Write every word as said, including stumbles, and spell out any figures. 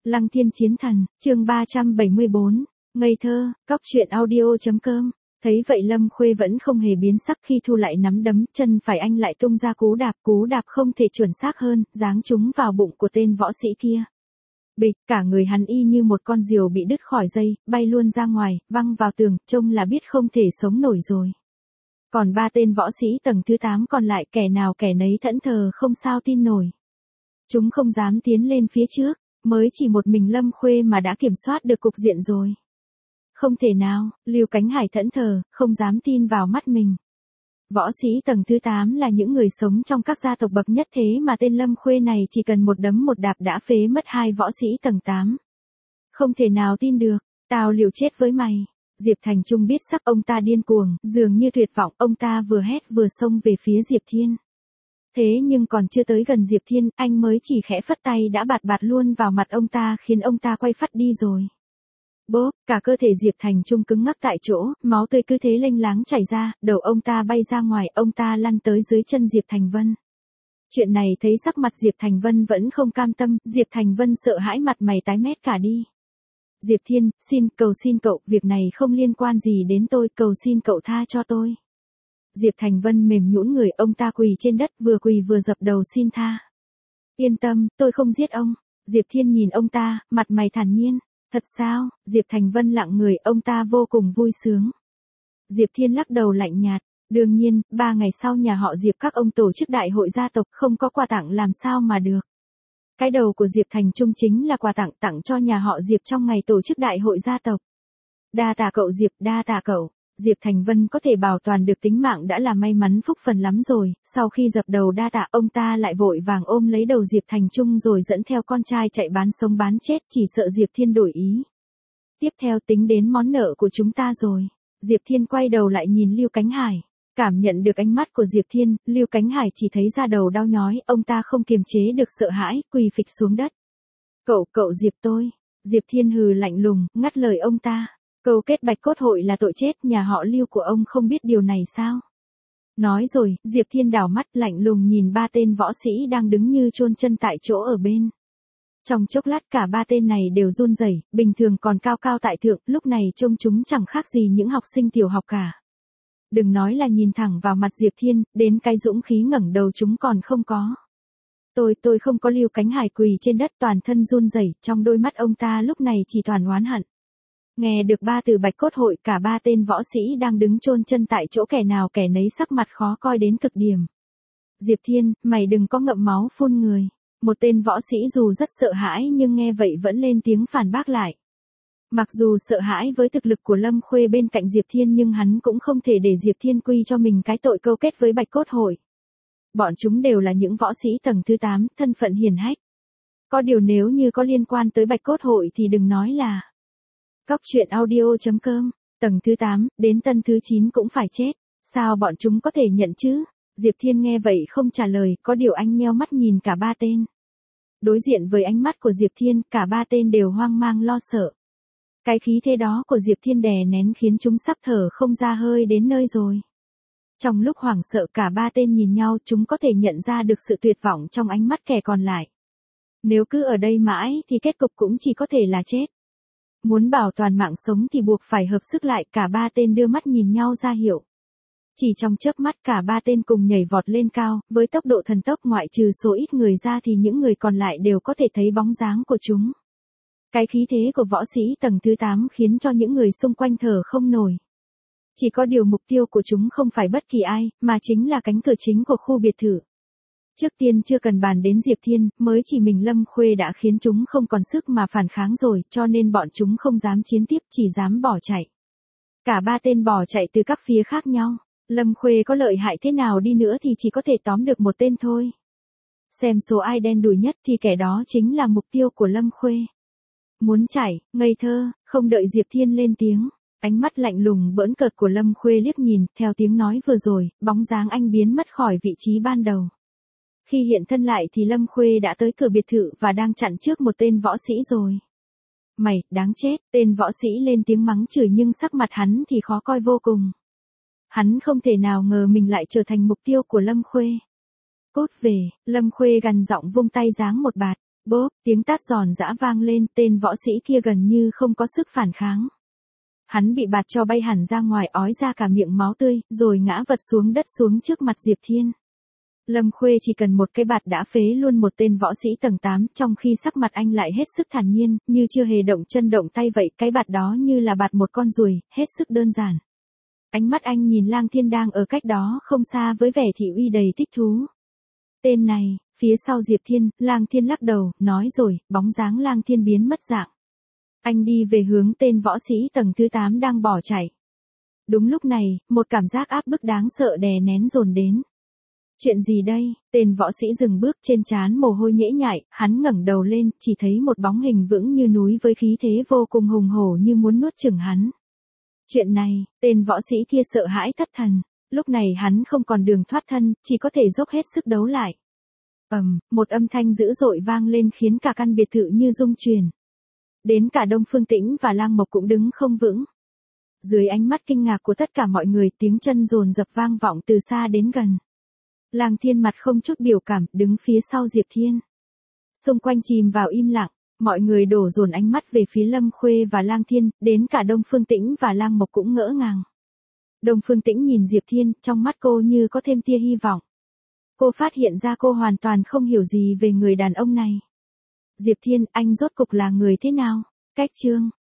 Lăng Thiên Chiến Thần, chương ba trăm bảy mươi bốn, ngây thơ, cóc truyện audio chấm com. Thấy vậy Lâm Khuê vẫn không hề biến sắc khi thu lại nắm đấm, chân phải anh lại tung ra cú đạp, cú đạp không thể chuẩn xác hơn, giáng trúng vào bụng của tên võ sĩ kia. Bịch, cả người hắn y như một con diều bị đứt khỏi dây, bay luôn ra ngoài, văng vào tường, trông là biết không thể sống nổi rồi. Còn ba tên võ sĩ tầng thứ tám còn lại, kẻ nào kẻ nấy thẫn thờ không sao tin nổi. Chúng không dám tiến lên phía trước, mới chỉ một mình Lâm Khuê mà đã kiểm soát được cục diện rồi. Không thể nào, Lưu Cánh Hải thẫn thờ, không dám tin vào mắt mình. Võ sĩ tầng thứ tám là những người sống trong các gia tộc bậc nhất, thế mà tên Lâm Khuê này chỉ cần một đấm một đạp đã phế mất hai võ sĩ tầng tám. Không thể nào tin được, tao liều chết với mày. Diệp Thành Trung biết sắc ông ta điên cuồng, dường như tuyệt vọng, ông ta vừa hét vừa xông về phía Diệp Thiên. Thế nhưng còn chưa tới gần Diệp Thiên, anh mới chỉ khẽ phất tay đã bạt bạt luôn vào mặt ông ta, khiến ông ta quay phắt đi rồi. Bốp, cả cơ thể Diệp Thành Trung cứng ngắc tại chỗ, máu tươi cứ thế lênh láng chảy ra, đầu ông ta bay ra ngoài, ông ta lăn tới dưới chân Diệp Thành Vân. Chuyện này thấy sắc mặt Diệp Thành Vân vẫn không cam tâm, Diệp Thành Vân sợ hãi mặt mày tái mét cả đi. Diệp Thiên, xin, cầu xin cậu, việc này không liên quan gì đến tôi, cầu xin cậu tha cho tôi. Diệp Thành Vân mềm nhũn người, ông ta quỳ trên đất, vừa quỳ vừa dập đầu xin tha. Yên tâm, tôi không giết ông. Diệp Thiên nhìn ông ta, mặt mày thản nhiên. Thật sao? Diệp Thành Vân lặng người, ông ta vô cùng vui sướng. Diệp Thiên lắc đầu lạnh nhạt. Đương nhiên, ba ngày sau nhà họ Diệp các ông tổ chức đại hội gia tộc, không có quà tặng làm sao mà được. Cái đầu của Diệp Thành Trung chính là quà tặng tặng cho nhà họ Diệp trong ngày tổ chức đại hội gia tộc. Đa tạ cậu Diệp, đa tạ cậu. Diệp Thành Vân có thể bảo toàn được tính mạng đã là may mắn phúc phần lắm rồi, sau khi dập đầu đa tạ ông ta lại vội vàng ôm lấy đầu Diệp Thành Trung rồi dẫn theo con trai chạy bán sống bán chết, chỉ sợ Diệp Thiên đổi ý. Tiếp theo tính đến món nợ của chúng ta rồi. Diệp Thiên quay đầu lại nhìn Lưu Cánh Hải. Cảm nhận được ánh mắt của Diệp Thiên, Lưu Cánh Hải chỉ thấy da đầu đau nhói, ông ta không kiềm chế được sợ hãi, quỳ phịch xuống đất. Cậu, cậu Diệp tôi. Diệp Thiên hừ lạnh lùng, ngắt lời ông ta. Câu kết Bạch Cốt Hội là tội chết, nhà họ Lưu của ông không biết điều này sao? Nói rồi, Diệp Thiên đảo mắt lạnh lùng nhìn ba tên võ sĩ đang đứng như chôn chân tại chỗ ở bên. Trong chốc lát cả ba tên này đều run rẩy, bình thường còn cao cao tại thượng, lúc này trông chúng chẳng khác gì những học sinh tiểu học cả. Đừng nói là nhìn thẳng vào mặt Diệp Thiên, đến cái dũng khí ngẩng đầu chúng còn không có. Tôi, tôi không có. Lưu Cánh Hải quỳ trên đất toàn thân run rẩy, trong đôi mắt ông ta lúc này chỉ toàn oán hận. Nghe được ba từ Bạch Cốt Hội, cả ba tên võ sĩ đang đứng chôn chân tại chỗ kẻ nào kẻ nấy sắc mặt khó coi đến cực điểm. Diệp Thiên, mày đừng có ngậm máu phun người. Một tên võ sĩ dù rất sợ hãi nhưng nghe vậy vẫn lên tiếng phản bác lại. Mặc dù sợ hãi với thực lực của Lâm Khuê bên cạnh Diệp Thiên nhưng hắn cũng không thể để Diệp Thiên quy cho mình cái tội câu kết với Bạch Cốt Hội. Bọn chúng đều là những võ sĩ tầng thứ tám, thân phận hiển hách. Có điều nếu như có liên quan tới Bạch Cốt Hội thì đừng nói là cóc truyện audio chấm com, tầng thứ tám, đến tân thứ chín cũng phải chết. Sao bọn chúng có thể nhận chứ? Diệp Thiên nghe vậy không trả lời, có điều anh nheo mắt nhìn cả ba tên. Đối diện với ánh mắt của Diệp Thiên, cả ba tên đều hoang mang lo sợ. Cái khí thế đó của Diệp Thiên đè nén khiến chúng sắp thở không ra hơi đến nơi rồi. Trong lúc hoảng sợ cả ba tên nhìn nhau, chúng có thể nhận ra được sự tuyệt vọng trong ánh mắt kẻ còn lại. Nếu cứ ở đây mãi thì kết cục cũng chỉ có thể là chết. Muốn bảo toàn mạng sống thì buộc phải hợp sức lại, cả ba tên đưa mắt nhìn nhau ra hiệu. Chỉ trong chớp mắt cả ba tên cùng nhảy vọt lên cao, với tốc độ thần tốc, ngoại trừ số ít người ra thì những người còn lại đều có thể thấy bóng dáng của chúng. Cái khí thế của võ sĩ tầng thứ tám khiến cho những người xung quanh thở không nổi. Chỉ có điều mục tiêu của chúng không phải bất kỳ ai, mà chính là cánh cửa chính của khu biệt thự. Trước tiên chưa cần bàn đến Diệp Thiên, mới chỉ mình Lâm Khuê đã khiến chúng không còn sức mà phản kháng rồi, cho nên bọn chúng không dám chiến tiếp, chỉ dám bỏ chạy. Cả ba tên bỏ chạy từ các phía khác nhau. Lâm Khuê có lợi hại thế nào đi nữa thì chỉ có thể tóm được một tên thôi. Xem số ai đen đủi nhất thì kẻ đó chính là mục tiêu của Lâm Khuê. Muốn chạy, ngây thơ, không đợi Diệp Thiên lên tiếng. Ánh mắt lạnh lùng bỡn cợt của Lâm Khuê liếc nhìn, theo tiếng nói vừa rồi, bóng dáng anh biến mất khỏi vị trí ban đầu. Khi hiện thân lại thì Lâm Khuê đã tới cửa biệt thự và đang chặn trước một tên võ sĩ rồi. Mày, đáng chết, tên võ sĩ lên tiếng mắng chửi nhưng sắc mặt hắn thì khó coi vô cùng. Hắn không thể nào ngờ mình lại trở thành mục tiêu của Lâm Khuê. Cút về, Lâm Khuê gằn giọng vung tay giáng một bạt. Bốp, tiếng tát giòn giã vang lên, tên võ sĩ kia gần như không có sức phản kháng. Hắn bị bạt cho bay hẳn ra ngoài, ói ra cả miệng máu tươi, rồi ngã vật xuống đất xuống trước mặt Diệp Thiên. Lâm Khuê chỉ cần một cái bạt đã phế luôn một tên võ sĩ tầng tám, trong khi sắc mặt anh lại hết sức thản nhiên, như chưa hề động chân động tay vậy, cái bạt đó như là bạt một con ruồi, hết sức đơn giản. Ánh mắt anh nhìn Lang Thiên đang ở cách đó không xa với vẻ thị uy đầy thích thú. Tên này, phía sau Diệp Thiên, Lang Thiên lắc đầu, nói rồi, bóng dáng Lang Thiên biến mất dạng. Anh đi về hướng tên võ sĩ tầng thứ tám đang bỏ chạy. Đúng lúc này, một cảm giác áp bức đáng sợ đè nén dồn đến. Chuyện gì đây? Tên võ sĩ dừng bước, trên trán mồ hôi nhễ nhại, hắn ngẩng đầu lên, chỉ thấy một bóng hình vững như núi với khí thế vô cùng hùng hổ như muốn nuốt chửng hắn. Chuyện này, tên võ sĩ kia sợ hãi thất thần. Lúc này hắn không còn đường thoát thân, chỉ có thể dốc hết sức đấu lại. Ầm, một âm thanh dữ dội vang lên khiến cả căn biệt thự như rung chuyển. Đến cả Đông Phương Tĩnh và Lang Mộc cũng đứng không vững. Dưới ánh mắt kinh ngạc của tất cả mọi người, tiếng chân dồn dập vang vọng từ xa đến gần. Lang Thiên mặt không chút biểu cảm, đứng phía sau Diệp Thiên. Xung quanh chìm vào im lặng, mọi người đổ dồn ánh mắt về phía Lâm Khuê và Lang Thiên, đến cả Đông Phương Tĩnh và Lang Mộc cũng ngỡ ngàng. Đông Phương Tĩnh nhìn Diệp Thiên, trong mắt cô như có thêm tia hy vọng. Cô phát hiện ra cô hoàn toàn không hiểu gì về người đàn ông này. Diệp Thiên, anh rốt cục là người thế nào? Cách chương